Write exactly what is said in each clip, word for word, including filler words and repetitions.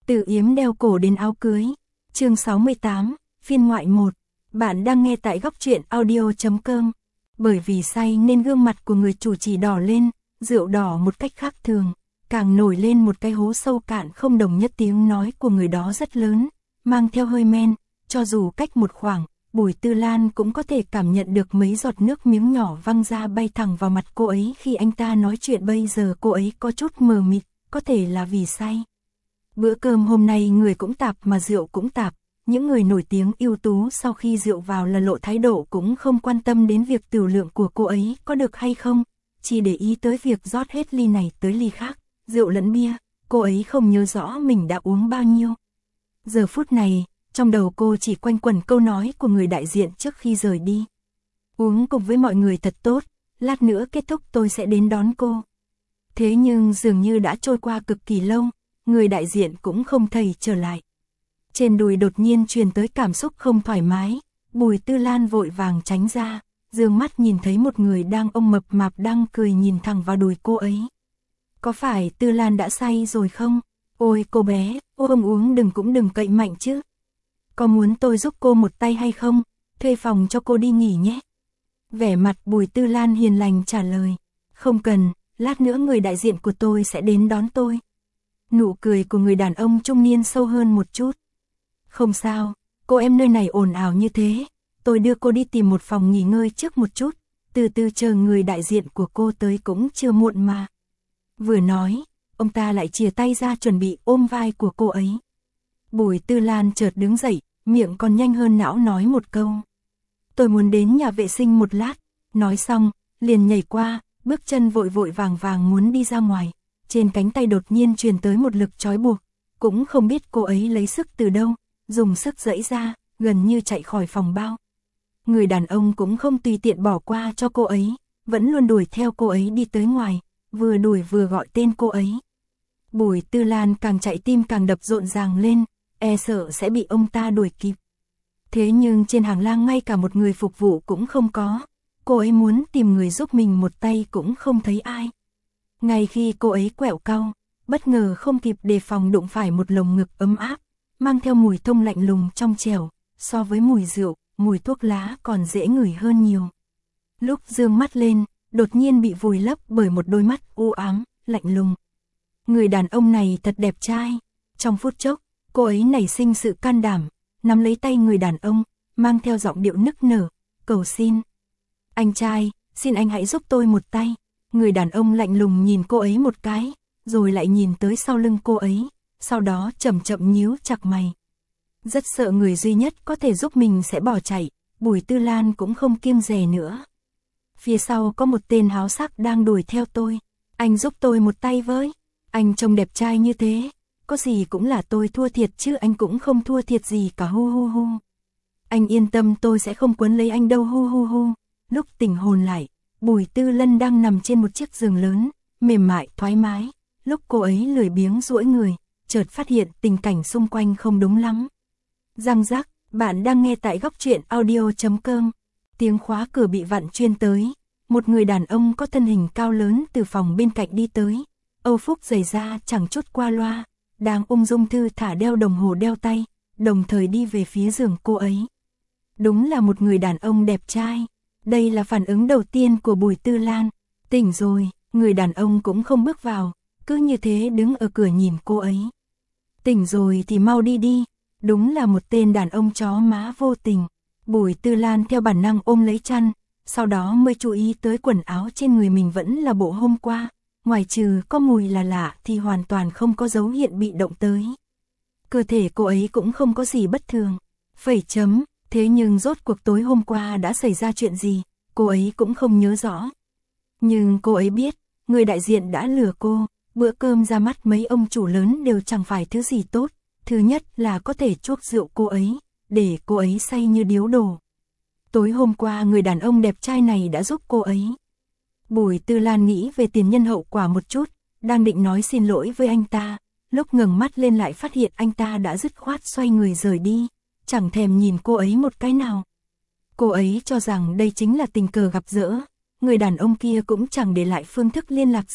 Từ yếm đeo cổ đến áo cưới. Chương sáu mươi tám, phiên ngoại một. Bạn đang nghe tại góc truyện audio chấm com. Bởi vì say nên gương mặt của người chủ chỉ đỏ lên, rượu đỏ một cách khác thường, càng nổi lên một cái hố sâu cạn không đồng nhất. Tiếng nói của người đó rất lớn, mang theo hơi men, cho dù cách một khoảng, Bùi Tư Lan cũng có thể cảm nhận được mấy giọt nước miếng nhỏ văng ra bay thẳng vào mặt cô ấy khi anh ta nói chuyện. Bây giờ cô ấy có chút mờ mịt, có thể là vì say. Bữa cơm hôm nay người cũng tạp mà rượu cũng tạp, những người nổi tiếng ưu tú sau khi rượu vào là lộ thái độ cũng không quan tâm đến việc tửu lượng của cô ấy có được hay không, chỉ để ý tới việc rót hết ly này tới ly khác, rượu lẫn bia, cô ấy không nhớ rõ mình đã uống bao nhiêu. Giờ phút này, trong đầu cô chỉ quanh quẩn câu nói của người đại diện trước khi rời đi. Uống cùng với mọi người thật tốt, lát nữa kết thúc tôi sẽ đến đón cô. Thế nhưng dường như đã trôi qua cực kỳ lâu, người đại diện cũng không thấy trở lại. Trên đùi đột nhiên truyền tới cảm xúc không thoải mái, Bùi Tư Lan vội vàng tránh ra, dương mắt nhìn thấy một người đang ôm mập mạp đang cười nhìn thẳng vào đùi cô ấy. Có phải Tư Lan đã say rồi không? Ôi cô bé, ô không uống đừng cũng đừng cậy mạnh chứ. Có muốn tôi giúp cô một tay hay không? Thuê phòng cho cô đi nghỉ nhé. Vẻ mặt Bùi Tư Lan hiền lành trả lời. Không cần, lát nữa người đại diện của tôi sẽ đến đón tôi. Nụ cười của người đàn ông trung niên sâu hơn một chút. Không sao, cô em nơi này ồn ào như thế, tôi đưa cô đi tìm một phòng nghỉ ngơi trước một chút, từ từ chờ người đại diện của cô tới cũng chưa muộn mà. Vừa nói, ông ta lại chìa tay ra chuẩn bị ôm vai của cô ấy. Bùi Tư Lan chợt đứng dậy, miệng còn nhanh hơn não nói một câu. Tôi muốn đến nhà vệ sinh một lát, nói xong, liền nhảy qua, bước chân vội vội vàng vàng muốn đi ra ngoài. Trên cánh tay đột nhiên truyền tới một lực trói buộc, cũng không biết cô ấy lấy sức từ đâu, dùng sức giãy ra, gần như chạy khỏi phòng bao. Người đàn ông cũng không tùy tiện bỏ qua cho cô ấy, vẫn luôn đuổi theo cô ấy đi tới ngoài, vừa đuổi vừa gọi tên cô ấy. Bùi Tư Lan càng chạy tim càng đập rộn ràng lên, e sợ sẽ bị ông ta đuổi kịp. Thế nhưng trên hàng lang ngay cả một người phục vụ cũng không có, cô ấy muốn tìm người giúp mình một tay cũng không thấy ai. Ngay khi cô ấy quẹo cau, bất ngờ không kịp đề phòng đụng phải một lồng ngực ấm áp, mang theo mùi thông lạnh lùng trong trẻo, so với mùi rượu, mùi thuốc lá còn dễ ngửi hơn nhiều. Lúc dương mắt lên, đột nhiên bị vùi lấp bởi một đôi mắt u ám, lạnh lùng. Người đàn ông này thật đẹp trai. Trong phút chốc, cô ấy nảy sinh sự can đảm, nắm lấy tay người đàn ông, mang theo giọng điệu nức nở, cầu xin. Anh trai, xin anh hãy giúp tôi một tay. Người đàn ông lạnh lùng nhìn cô ấy một cái, rồi lại nhìn tới sau lưng cô ấy, sau đó chậm chậm nhíu chặt mày. Rất sợ người duy nhất có thể giúp mình sẽ bỏ chạy, Bùi Tư Lan cũng không kiêng dè nữa. Phía sau có một tên háo sắc đang đuổi theo tôi, anh giúp tôi một tay với. Anh trông đẹp trai như thế, có gì cũng là tôi thua thiệt chứ anh cũng không thua thiệt gì cả hu hu hu. Anh yên tâm tôi sẽ không quấn lấy anh đâu hu hu hu. Lúc tỉnh hồn lại, Bùi Tư Lân đang nằm trên một chiếc giường lớn, mềm mại, thoải mái. Lúc cô ấy lười biếng duỗi người, chợt phát hiện tình cảnh xung quanh không đúng lắm. Răng rắc, bạn đang nghe tại góc truyện audio chấm com. Tiếng khóa cửa bị vặn chuyên tới. Một người đàn ông có thân hình cao lớn từ phòng bên cạnh đi tới. Âu phúc giày da chẳng chút qua loa, đang ung dung thư thả đeo đồng hồ đeo tay, đồng thời đi về phía giường cô ấy. Đúng là một người đàn ông đẹp trai. Đây là phản ứng đầu tiên của Bùi Tư Lan. Tỉnh rồi, người đàn ông cũng không bước vào, cứ như thế đứng ở cửa nhìn cô ấy. Tỉnh rồi thì mau đi đi. Đúng là một tên đàn ông chó má vô tình. Bùi Tư Lan theo bản năng ôm lấy chăn, sau đó mới chú ý tới quần áo trên người mình vẫn là bộ hôm qua. Ngoài trừ có mùi là lạ thì hoàn toàn không có dấu hiện bị động tới. Cơ thể cô ấy cũng không có gì bất thường. Phẩy chấm, thế nhưng rốt cuộc tối hôm qua đã xảy ra chuyện gì, cô ấy cũng không nhớ rõ. Nhưng cô ấy biết, người đại diện đã lừa cô, bữa cơm ra mắt mấy ông chủ lớn đều chẳng phải thứ gì tốt. Thứ nhất là có thể chuốc rượu cô ấy, để cô ấy say như điếu đổ. Tối hôm qua người đàn ông đẹp trai này đã giúp cô ấy. Bùi Tư Lan nghĩ về tiền nhân hậu quả một chút, đang định nói xin lỗi với anh ta, lúc ngẩng mắt lên lại phát hiện anh ta đã dứt khoát xoay người rời đi, chẳng thèm nhìn cô ấy một cái nào. Cô ấy cho rằng đây chính là tình cờ gặp gỡ, người đàn ông kia cũng chẳng để lại phương thức liên lạc gì,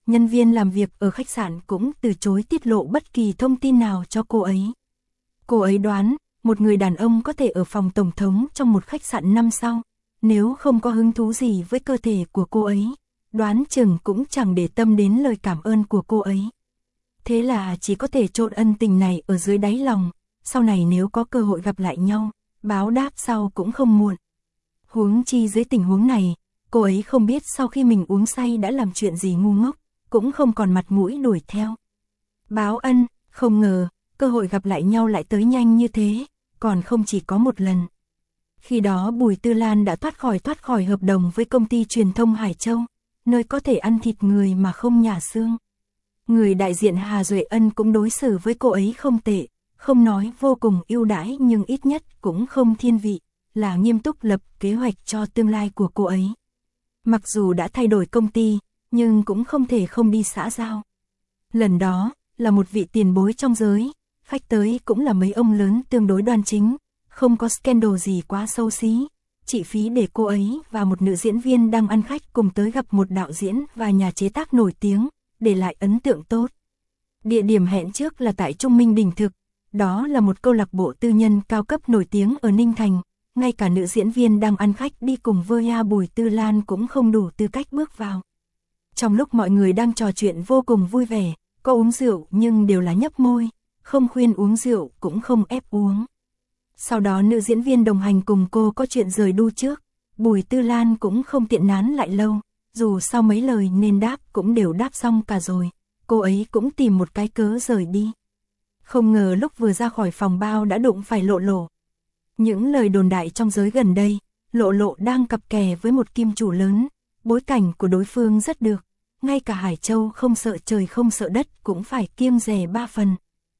nhân viên làm việc ở khách sạn cũng từ chối tiết lộ bất kỳ thông tin nào cho cô ấy. Cô ấy đoán, một người đàn ông có thể ở phòng tổng thống trong một khách sạn năm sao, nếu không có hứng thú gì với cơ thể của cô ấy, đoán chừng cũng chẳng để tâm đến lời cảm ơn của cô ấy. Thế là chỉ có thể chôn ân tình này ở dưới đáy lòng, sau này nếu có cơ hội gặp lại nhau, báo đáp sau cũng không muộn. Huống chi dưới tình huống này, cô ấy không biết sau khi mình uống say đã làm chuyện gì ngu ngốc, cũng không còn mặt mũi đuổi theo. Báo ân, không ngờ, cơ hội gặp lại nhau lại tới nhanh như thế, còn không chỉ có một lần. Khi đó Bùi Tư Lan đã thoát khỏi thoát khỏi hợp đồng với công ty truyền thông Hải Châu, nơi có thể ăn thịt người mà không nhả xương. Người đại diện Hà Duệ Ân cũng đối xử với cô ấy không tệ, không nói vô cùng ưu đãi nhưng ít nhất cũng không thiên vị, là nghiêm túc lập kế hoạch cho tương lai của cô ấy. Mặc dù đã thay đổi công ty, nhưng cũng không thể không đi xã giao. Lần đó, là một vị tiền bối trong giới, khách tới cũng là mấy ông lớn tương đối đoan chính, không có scandal gì quá xấu xí, chỉ phí để cô ấy và một nữ diễn viên đang ăn khách cùng tới gặp một đạo diễn và nhà chế tác nổi tiếng, để lại ấn tượng tốt. Địa điểm hẹn trước là tại Trung Minh Đình Thực, đó là một câu lạc bộ tư nhân cao cấp nổi tiếng ở Ninh Thành, ngay cả nữ diễn viên đang ăn khách đi cùng với A Bùi Tư Lan cũng không đủ tư cách bước vào. Trong lúc mọi người đang trò chuyện vô cùng vui vẻ, có uống rượu nhưng đều là nhấp môi, không khuyên uống rượu cũng không ép uống. Sau đó nữ diễn viên đồng hành cùng cô có chuyện rời đu trước, Bùi Tư Lan cũng không tiện nán lại lâu, dù sau mấy lời nên đáp cũng đều đáp xong cả rồi, cô ấy cũng tìm một cái cớ rời đi. Không ngờ lúc vừa ra khỏi phòng bao đã đụng phải Lộ Lộ. Những lời đồn đại trong giới gần đây, Lộ Lộ đang cặp kè với một kim chủ lớn, bối cảnh của đối phương rất được, ngay cả Hải Châu không sợ trời không sợ đất cũng phải kiêng dè ba phần.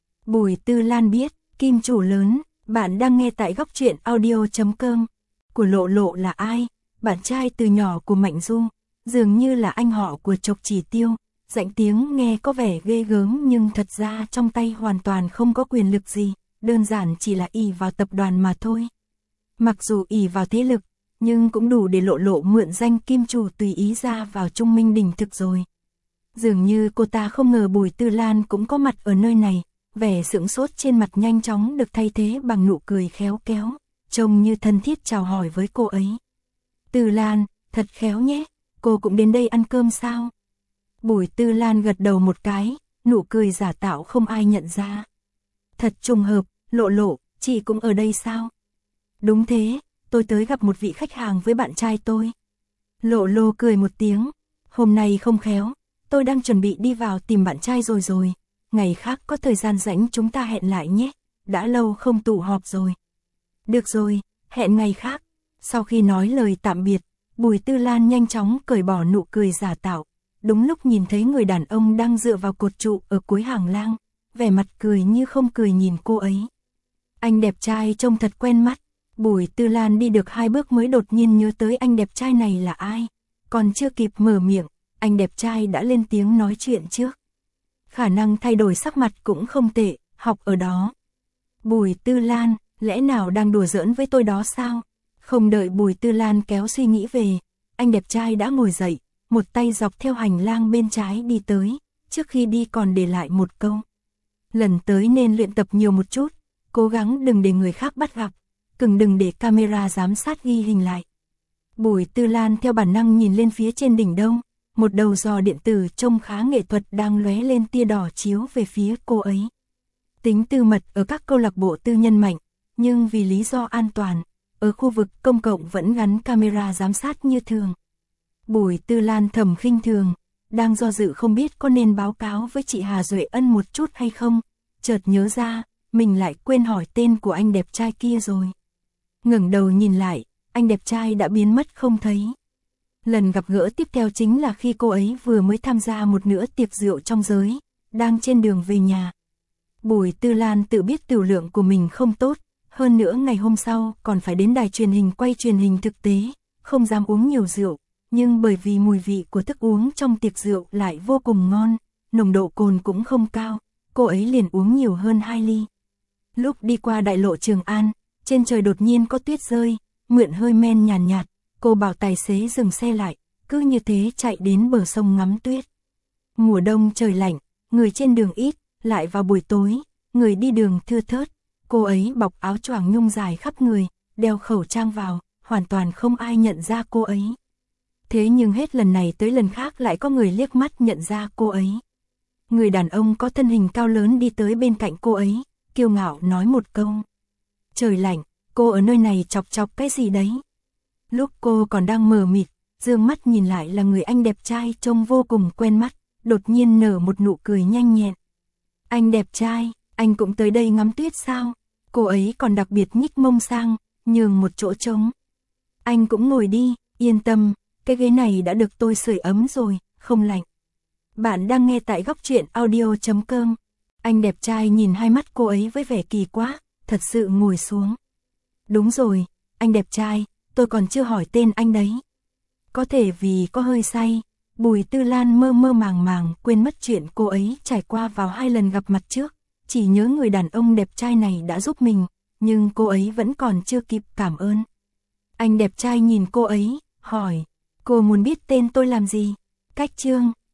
Bùi Tư Lan biết, kim chủ lớn, bạn đang nghe tại góc truyện audio chấm com, của Lộ Lộ là ai? Bạn trai từ nhỏ của Mạnh Du, dường như là anh họ của Chộc Chỉ Tiêu, danh tiếng nghe có vẻ ghê gớm nhưng thật ra trong tay hoàn toàn không có quyền lực gì, đơn giản chỉ là ỷ vào tập đoàn mà thôi. Mặc dù ỷ vào thế lực, nhưng cũng đủ để Lộ Lộ mượn danh kim chủ tùy ý ra vào Trung Minh Đình Thực rồi. Dường như cô ta không ngờ Bùi Tư Lan cũng có mặt ở nơi này, vẻ sững sốt trên mặt nhanh chóng được thay thế bằng nụ cười khéo kéo, trông như thân thiết chào hỏi với cô ấy. Tư Lan, thật khéo nhé, cô cũng đến đây ăn cơm sao? Bùi Tư Lan gật đầu một cái, nụ cười giả tạo không ai nhận ra. Thật trùng hợp, Lộ Lộ, chị cũng ở đây sao? Đúng thế, tôi tới gặp một vị khách hàng với bạn trai tôi. Lộ Lộ cười một tiếng, hôm nay không khéo, tôi đang chuẩn bị đi vào tìm bạn trai rồi rồi, ngày khác có thời gian rảnh chúng ta hẹn lại nhé, đã lâu không tụ họp rồi. Được rồi, hẹn ngày khác. Sau khi nói lời tạm biệt, Bùi Tư Lan nhanh chóng cởi bỏ nụ cười giả tạo, đúng lúc nhìn thấy người đàn ông đang dựa vào cột trụ ở cuối hàng lang, vẻ mặt cười như không cười nhìn cô ấy. Anh đẹp trai trông thật quen mắt. Bùi Tư Lan đi được hai bước mới đột nhiên nhớ tới anh đẹp trai này là ai. Còn chưa kịp mở miệng, anh đẹp trai đã lên tiếng nói chuyện trước. Khả năng thay đổi sắc mặt cũng không tệ, học ở đó. Bùi Tư Lan, lẽ nào đang đùa giỡn với tôi đó sao? Không đợi Bùi Tư Lan kéo suy nghĩ về, anh đẹp trai đã ngồi dậy, một tay dọc theo hành lang bên trái đi tới, trước khi đi còn để lại một câu. Lần tới nên luyện tập nhiều một chút, cố gắng đừng để người khác bắt gặp, cừng đừng để camera giám sát ghi hình lại. Bùi Tư Lan theo bản năng nhìn lên phía trên đỉnh đông, một đầu giò điện tử trông khá nghệ thuật đang lóe lên tia đỏ chiếu về phía cô ấy. Tính tư mật ở các câu lạc bộ tư nhân mạnh, nhưng vì lý do an toàn, ở khu vực công cộng vẫn gắn camera giám sát như thường. Bùi Tư Lan thầm khinh thường, đang do dự không biết có nên báo cáo với chị Hà Duệ Ân một chút hay không, chợt nhớ ra, mình lại quên hỏi tên của anh đẹp trai kia rồi. Ngẩng đầu nhìn lại, anh đẹp trai đã biến mất không thấy. Lần gặp gỡ tiếp theo chính là khi cô ấy vừa mới tham gia một bữa tiệc rượu trong giới, đang trên đường về nhà. Bùi Tư Lan tự biết tửu lượng của mình không tốt, hơn nữa ngày hôm sau còn phải đến đài truyền hình quay truyền hình thực tế, không dám uống nhiều rượu, nhưng bởi vì mùi vị của thức uống trong tiệc rượu lại vô cùng ngon, nồng độ cồn cũng không cao, cô ấy liền uống nhiều hơn hai ly. Lúc đi qua đại lộ Trường An, trên trời đột nhiên có tuyết rơi, mượn hơi men nhàn nhạt, nhạt, cô bảo tài xế dừng xe lại, cứ như thế chạy đến bờ sông ngắm tuyết. Mùa đông trời lạnh, người trên đường ít, lại vào buổi tối, người đi đường thưa thớt. Cô ấy bọc áo choàng nhung dài khắp người, đeo khẩu trang vào, hoàn toàn không ai nhận ra cô ấy. Thế nhưng hết lần này tới lần khác lại có người liếc mắt nhận ra cô ấy. Người đàn ông có thân hình cao lớn đi tới bên cạnh cô ấy, kiêu ngạo nói một câu. Trời lạnh, cô ở nơi này chọc chọc cái gì đấy? Lúc cô còn đang mờ mịt, dương mắt nhìn lại là người anh đẹp trai trông vô cùng quen mắt, đột nhiên nở một nụ cười nhanh nhẹn. Anh đẹp trai, anh cũng tới đây ngắm tuyết sao? Cô ấy còn đặc biệt nhích mông sang, nhường một chỗ trống. Anh cũng ngồi đi, yên tâm, cái ghế này đã được tôi sưởi ấm rồi, không lạnh. Bạn đang nghe tại góc truyện audio chấm com. Anh đẹp trai nhìn hai mắt cô ấy với vẻ kỳ quá, thật sự ngồi xuống. Đúng rồi, anh đẹp trai, tôi còn chưa hỏi tên anh đấy. Có thể vì có hơi say, Bùi Tư Lan mơ mơ màng màng quên mất chuyện cô ấy trải qua vào hai lần gặp mặt trước. Chỉ nhớ người đàn ông đẹp trai này đã giúp mình, nhưng cô ấy vẫn còn chưa kịp cảm ơn. Anh đẹp trai nhìn cô ấy, hỏi, cô muốn biết tên tôi làm gì? Cách chương